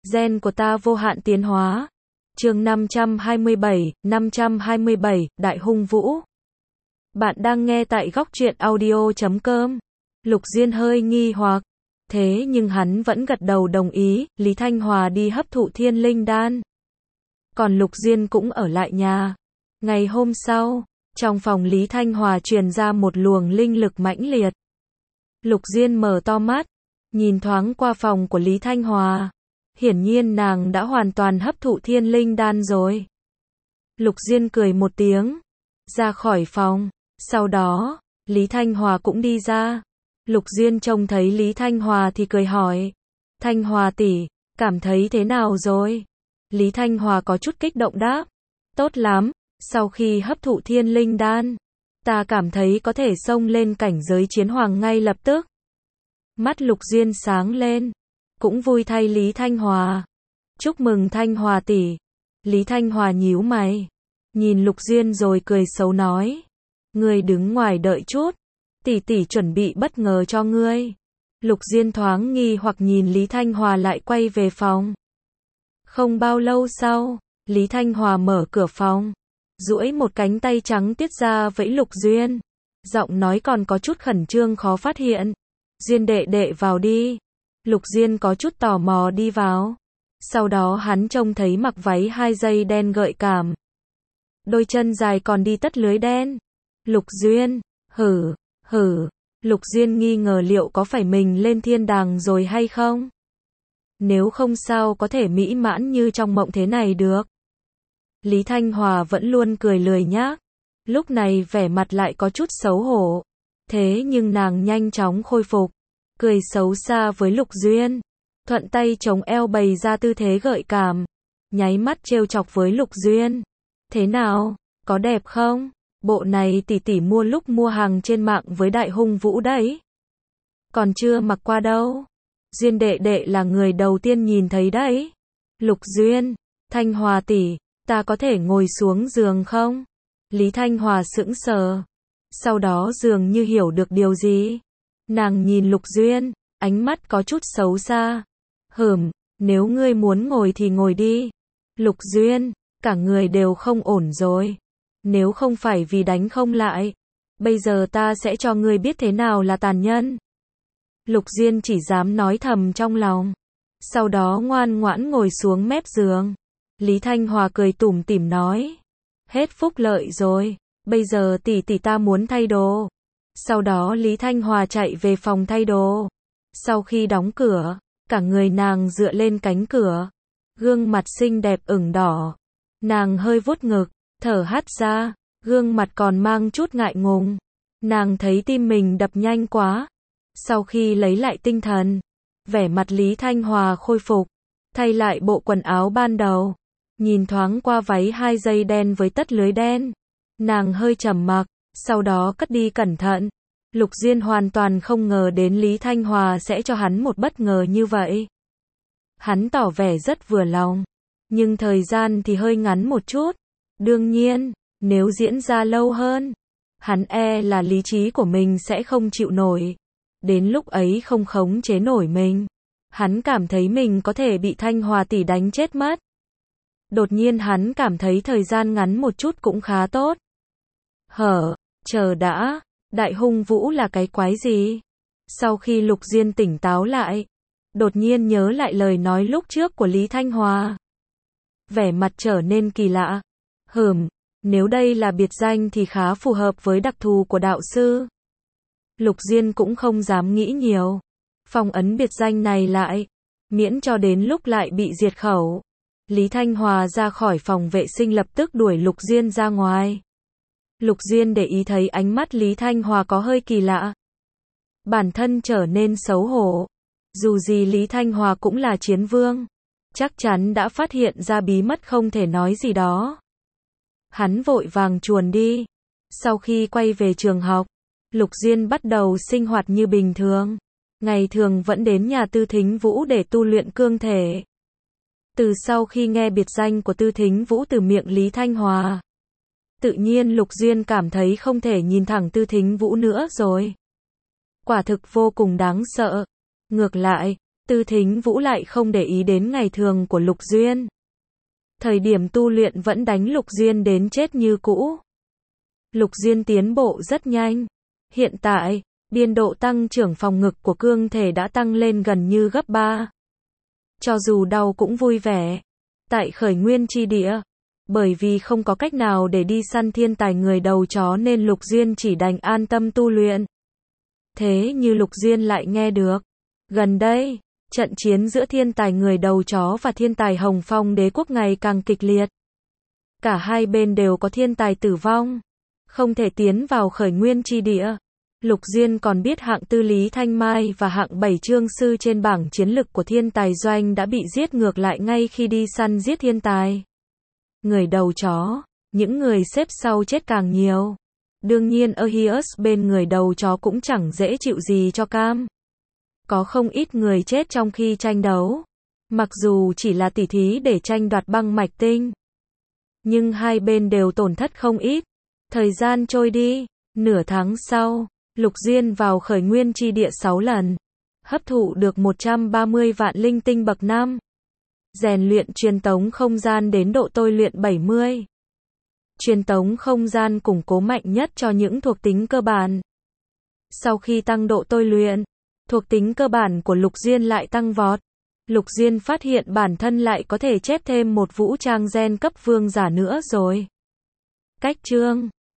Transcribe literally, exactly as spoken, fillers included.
Gen của ta vô hạn tiến hóa. Chương năm trăm hai mươi bảy, năm trăm hai mươi bảy, Đại Hung Vũ. Bạn đang nghe tại góc truyện audio chấm com. Lục Diên hơi nghi hoặc, thế nhưng hắn vẫn gật đầu đồng ý, Lý Thanh Hòa đi hấp thụ thiên linh đan. Còn Lục Diên cũng ở lại nhà. Ngày hôm sau, trong phòng Lý Thanh Hòa truyền ra một luồng linh lực mãnh liệt. Lục Diên mở to mắt, nhìn thoáng qua phòng của Lý Thanh Hòa. Hiển nhiên nàng đã hoàn toàn hấp thụ thiên linh đan rồi. Lục Diên cười một tiếng, ra khỏi phòng. Sau đó, Lý Thanh Hòa cũng đi ra. Lục Diên trông thấy Lý Thanh Hòa thì cười hỏi, Thanh Hòa tỷ, cảm thấy thế nào rồi? Lý Thanh Hòa có chút kích động đáp, tốt lắm, sau khi hấp thụ thiên linh đan, ta cảm thấy có thể xông lên cảnh giới chiến hoàng ngay lập tức. Mắt Lục Diên sáng lên, cũng vui thay Lý Thanh Hòa. Chúc mừng Thanh Hòa tỷ. Lý Thanh Hòa nhíu mày, nhìn Lục Diên rồi cười xấu nói, ngươi đứng ngoài đợi chút, tỷ tỷ chuẩn bị bất ngờ cho ngươi. Lục Diên thoáng nghi hoặc nhìn Lý Thanh Hòa lại quay về phòng. Không bao lâu sau, Lý Thanh Hòa mở cửa phòng, duỗi một cánh tay trắng tiết ra vẫy Lục Diên. Giọng nói còn có chút khẩn trương khó phát hiện. Diên đệ đệ vào đi. Lục Diên có chút tò mò đi vào. Sau đó hắn trông thấy mặc váy hai dây đen gợi cảm. Đôi chân dài còn đi tất lưới đen. Lục Diên, hử, hử. Lục Diên nghi ngờ liệu có phải mình lên thiên đàng rồi hay không? Nếu không sao có thể mỹ mãn như trong mộng thế này được. Lý Thanh Hòa vẫn luôn cười lười nhác. Lúc này vẻ mặt lại có chút xấu hổ. Thế nhưng nàng nhanh chóng khôi phục. Cười xấu xa với Lục Diên. Thuận tay chống eo bày ra tư thế gợi cảm. Nháy mắt trêu chọc với Lục Diên. Thế nào, có đẹp không? Bộ này tỷ tỷ mua lúc mua hàng trên mạng với Đại Hung Vũ đấy. Còn chưa mặc qua đâu. Diên đệ đệ là người đầu tiên nhìn thấy đấy. Lục Diên, Thanh Hòa tỷ, ta có thể ngồi xuống giường không? Lý Thanh Hòa sững sờ. Sau đó dường như hiểu được điều gì. Nàng nhìn Lục Diên, ánh mắt có chút xấu xa. Hửm, nếu ngươi muốn ngồi thì ngồi đi. Lục Diên, cả người đều không ổn rồi. Nếu không phải vì đánh không lại, bây giờ ta sẽ cho ngươi biết thế nào là tàn nhẫn. Lục Diên chỉ dám nói thầm trong lòng. Sau đó ngoan ngoãn ngồi xuống mép giường. Lý Thanh Hòa cười tủm tỉm nói, hết phúc lợi rồi, bây giờ tỷ tỷ ta muốn thay đồ. Sau đó Lý Thanh Hòa chạy về phòng thay đồ. Sau khi đóng cửa, cả người nàng dựa lên cánh cửa. Gương mặt xinh đẹp ửng đỏ. Nàng hơi vuốt ngực, thở hắt ra, gương mặt còn mang chút ngại ngùng. Nàng thấy tim mình đập nhanh quá. Sau khi lấy lại tinh thần, vẻ mặt Lý Thanh Hòa khôi phục, thay lại bộ quần áo ban đầu. Nhìn thoáng qua váy hai dây đen với tất lưới đen. Nàng hơi trầm mặc, sau đó cất đi cẩn thận. Lục Diên hoàn toàn không ngờ đến Lý Thanh Hòa sẽ cho hắn một bất ngờ như vậy. Hắn tỏ vẻ rất vừa lòng, nhưng thời gian thì hơi ngắn một chút. Đương nhiên, nếu diễn ra lâu hơn, hắn e là lý trí của mình sẽ không chịu nổi. Đến lúc ấy không khống chế nổi mình, hắn cảm thấy mình có thể bị Thanh Hòa tỷ đánh chết mất. Đột nhiên hắn cảm thấy thời gian ngắn một chút cũng khá tốt. Hở, chờ đã, Đại Hung Vũ là cái quái gì? Sau khi Lục Diên tỉnh táo lại, đột nhiên nhớ lại lời nói lúc trước của Lý Thanh Hòa. Vẻ mặt trở nên kỳ lạ. Hừm, nếu đây là biệt danh thì khá phù hợp với đặc thù của đạo sư. Lục Diên cũng không dám nghĩ nhiều. Phong ấn biệt danh này lại, miễn cho đến lúc lại bị diệt khẩu. Lý Thanh Hòa ra khỏi phòng vệ sinh lập tức đuổi Lục Diên ra ngoài. Lục Diên để ý thấy ánh mắt Lý Thanh Hòa có hơi kỳ lạ. Bản thân trở nên xấu hổ. Dù gì Lý Thanh Hòa cũng là chiến vương. Chắc chắn đã phát hiện ra bí mật không thể nói gì đó. Hắn vội vàng chuồn đi. Sau khi quay về trường học, Lục Diên bắt đầu sinh hoạt như bình thường. Ngày thường vẫn đến nhà Tư Thính Vũ để tu luyện cương thể. Từ sau khi nghe biệt danh của Tư Thính Vũ từ miệng Lý Thanh Hòa, tự nhiên Lục Diên cảm thấy không thể nhìn thẳng Tư Thính Vũ nữa rồi. Quả thực vô cùng đáng sợ. Ngược lại, Tư Thính Vũ lại không để ý đến ngày thường của Lục Duyên. Thời điểm tu luyện vẫn đánh Lục Duyên đến chết như cũ. Lục Duyên tiến bộ rất nhanh. Hiện tại, biên độ tăng trưởng phòng ngực của cương thể đã tăng lên gần như gấp ba. Cho dù đau cũng vui vẻ. Tại khởi nguyên chi địa, bởi vì không có cách nào để đi săn thiên tài người đầu chó nên Lục Duyên chỉ đành an tâm tu luyện. Thế như Lục Duyên lại nghe được, gần đây, trận chiến giữa thiên tài người đầu chó và thiên tài Hồng Phong đế quốc ngày càng kịch liệt. Cả hai bên đều có thiên tài tử vong, không thể tiến vào khởi nguyên chi địa. Lục Duyên còn biết hạng tư Lý Thanh Mai và hạng bảy Trương Sư trên bảng chiến lực của thiên tài doanh đã bị giết ngược lại ngay khi đi săn giết thiên tài người đầu chó, những người xếp sau chết càng nhiều. Đương nhiên Arceus bên người đầu chó cũng chẳng dễ chịu gì cho cam. Có không ít người chết trong khi tranh đấu, mặc dù chỉ là tỉ thí để tranh đoạt băng mạch tinh. Nhưng hai bên đều tổn thất không ít. Thời gian trôi đi, nửa tháng sau, Lục Duyên vào khởi nguyên chi địa sáu lần, hấp thụ được một trăm ba mươi vạn linh tinh bậc năm. Rèn luyện truyền tống không gian đến độ tôi luyện bảy mươi. Truyền tống không gian củng cố mạnh nhất cho những thuộc tính cơ bản. Sau khi tăng độ tôi luyện, thuộc tính cơ bản của Lục Duyên lại tăng vọt. Lục Duyên phát hiện bản thân lại có thể chép thêm một vũ trang gen cấp vương giả nữa rồi. Cách chương